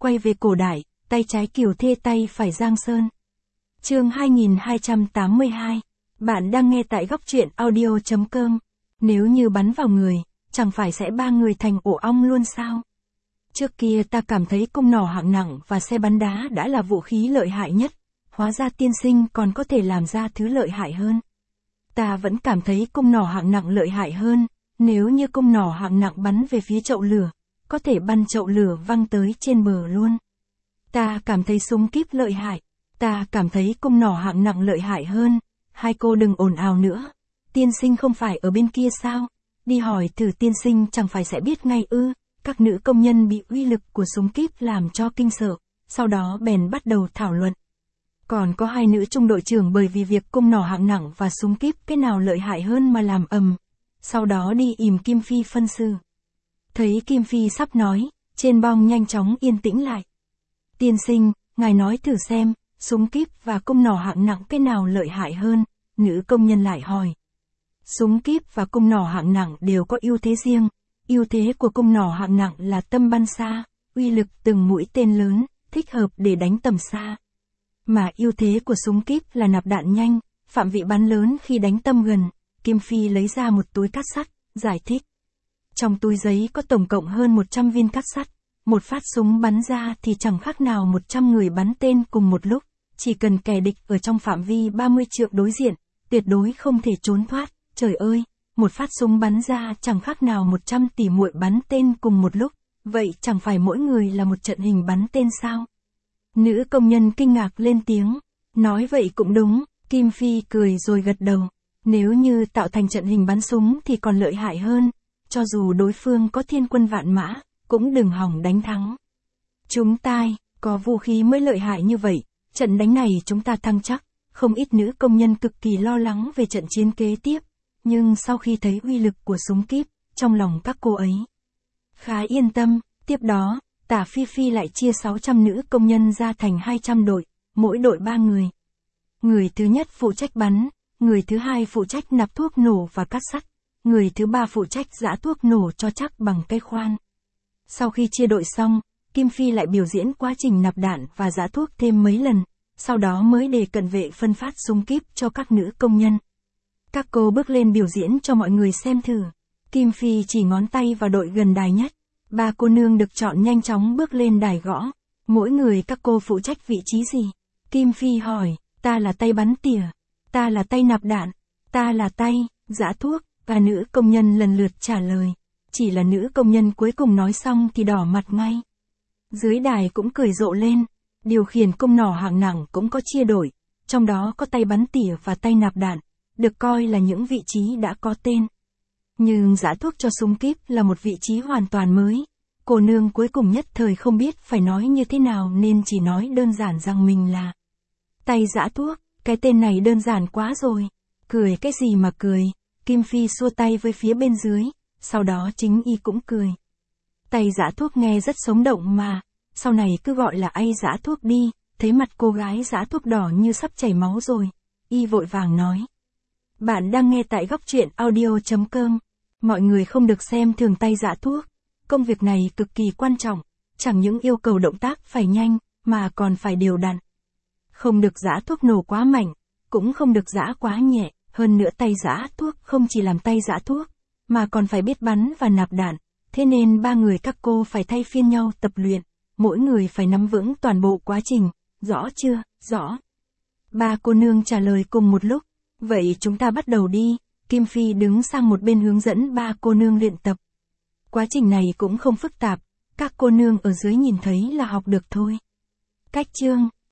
quay về cổ đại, tay trái Kiều Thê tay phải Giang Sơn. Chương 2282. Bạn đang nghe tại góc truyện audio.com. Nếu như bắn vào người, chẳng phải sẽ ba người thành ổ ong luôn sao? Trước kia ta cảm thấy cung nỏ hạng nặng và xe bắn đá đã là vũ khí lợi hại nhất, hóa ra tiên sinh còn có thể làm ra thứ lợi hại hơn. Ta vẫn cảm thấy cung nỏ hạng nặng lợi hại hơn, nếu như cung nỏ hạng nặng bắn về phía chậu lửa, có thể bắn chậu lửa văng tới trên bờ luôn. Ta cảm thấy súng kíp lợi hại, ta cảm thấy cung nỏ hạng nặng lợi hại hơn. Hai cô đừng ồn ào nữa, tiên sinh không phải ở bên kia sao? Đi hỏi thử tiên sinh chẳng phải sẽ biết ngay ư? Các nữ công nhân bị uy lực của súng kíp làm cho kinh sợ, sau đó bèn bắt đầu thảo luận. Còn có hai nữ trung đội trưởng bởi vì việc cung nỏ hạng nặng và súng kíp cái nào lợi hại hơn mà làm ầm. Sau đó đi ìm Kim Phi phân xử. Thấy Kim Phi sắp nói, trên bong nhanh chóng yên tĩnh lại. Tiên sinh, ngài nói thử xem, súng kíp và cung nỏ hạng nặng cái nào lợi hại hơn? Nữ công nhân lại hỏi. Súng kíp và cung nỏ hạng nặng đều có ưu thế riêng. Ưu thế của cung nỏ hạng nặng là tâm bắn xa, uy lực từng mũi tên lớn, thích hợp để đánh tầm xa. Mà ưu thế của súng kíp là nạp đạn nhanh, phạm vị bắn lớn khi đánh tâm gần. Kim Phi lấy ra một túi cát sắt, giải thích. Trong túi giấy có tổng cộng hơn 100 viên cát sắt. Một phát súng bắn ra thì chẳng khác nào 100 người bắn tên cùng một lúc. Chỉ cần kẻ địch ở trong phạm vi 30 trượng đối diện, tuyệt đối không thể trốn thoát. Trời ơi, một phát súng bắn ra chẳng khác nào 100 tỷ muội bắn tên cùng một lúc. Vậy chẳng phải mỗi người là một trận hình bắn tên sao? Nữ công nhân kinh ngạc lên tiếng. Nói vậy cũng đúng, Kim Phi cười rồi gật đầu. Nếu như tạo thành trận hình bắn súng thì còn lợi hại hơn. Cho dù đối phương có thiên quân vạn mã, cũng đừng hỏng đánh thắng. Chúng tai, có vũ khí mới lợi hại như vậy, trận đánh này chúng ta thắng chắc. Không ít nữ công nhân cực kỳ lo lắng về trận chiến kế tiếp. Nhưng sau khi thấy uy lực của súng kíp, trong lòng các cô ấy khá yên tâm. Tiếp đó, Tả Phi Phi lại chia 600 nữ công nhân ra thành 200 đội, mỗi đội 3 người. Người thứ nhất phụ trách bắn, người thứ hai phụ trách nạp thuốc nổ và cát sắt, người thứ ba phụ trách giã thuốc nổ cho chắc bằng cây khoan. Sau khi chia đội xong, Kim Phi lại biểu diễn quá trình nạp đạn và giã thuốc thêm mấy lần, sau đó mới để cận vệ phân phát súng kíp cho các nữ công nhân. Các cô bước lên biểu diễn cho mọi người xem thử. Kim Phi chỉ ngón tay vào đội gần đài nhất. Ba cô nương được chọn nhanh chóng bước lên đài gõ. Mỗi người các cô phụ trách vị trí gì? Kim Phi hỏi, ta là tay bắn tỉa, ta là tay nạp đạn, ta là tay giã thuốc. Và nữ công nhân lần lượt trả lời. Chỉ là nữ công nhân cuối cùng nói xong thì đỏ mặt ngay. Dưới đài cũng cười rộ lên. Điều khiển cung nỏ hạng nặng cũng có chia đội, trong đó có tay bắn tỉa và tay nạp đạn, được coi là những vị trí đã có tên. Nhưng giã thuốc cho súng kíp là một vị trí hoàn toàn mới. Cô nương cuối cùng nhất thời không biết phải nói như thế nào nên chỉ nói đơn giản rằng mình là tay giã thuốc. Cái tên này đơn giản quá rồi. Cười cái gì mà cười? Kim Phi xua tay với phía bên dưới, sau đó chính y cũng cười. Tay giã thuốc nghe rất sống động mà, sau này cứ gọi là ai giã thuốc đi. Thấy mặt cô gái giã thuốc đỏ như sắp chảy máu rồi, y vội vàng nói. Bạn đang nghe tại góc truyện audio.com. Mọi người không được xem thường tay giã thuốc. Công việc này cực kỳ quan trọng, chẳng những yêu cầu động tác phải nhanh, mà còn phải đều đặn. Không được giã thuốc nổ quá mạnh, cũng không được giã quá nhẹ. Hơn nữa tay giã thuốc không chỉ làm tay giã thuốc, mà còn phải biết bắn và nạp đạn. Thế nên ba người các cô phải thay phiên nhau tập luyện, mỗi người phải nắm vững toàn bộ quá trình. Rõ chưa? Rõ. Ba cô nương trả lời cùng một lúc. Vậy chúng ta bắt đầu đi. Kim Phi đứng sang một bên hướng dẫn ba cô nương luyện tập. Quá trình này cũng không phức tạp, các cô nương ở dưới nhìn thấy là học được thôi. Cách chương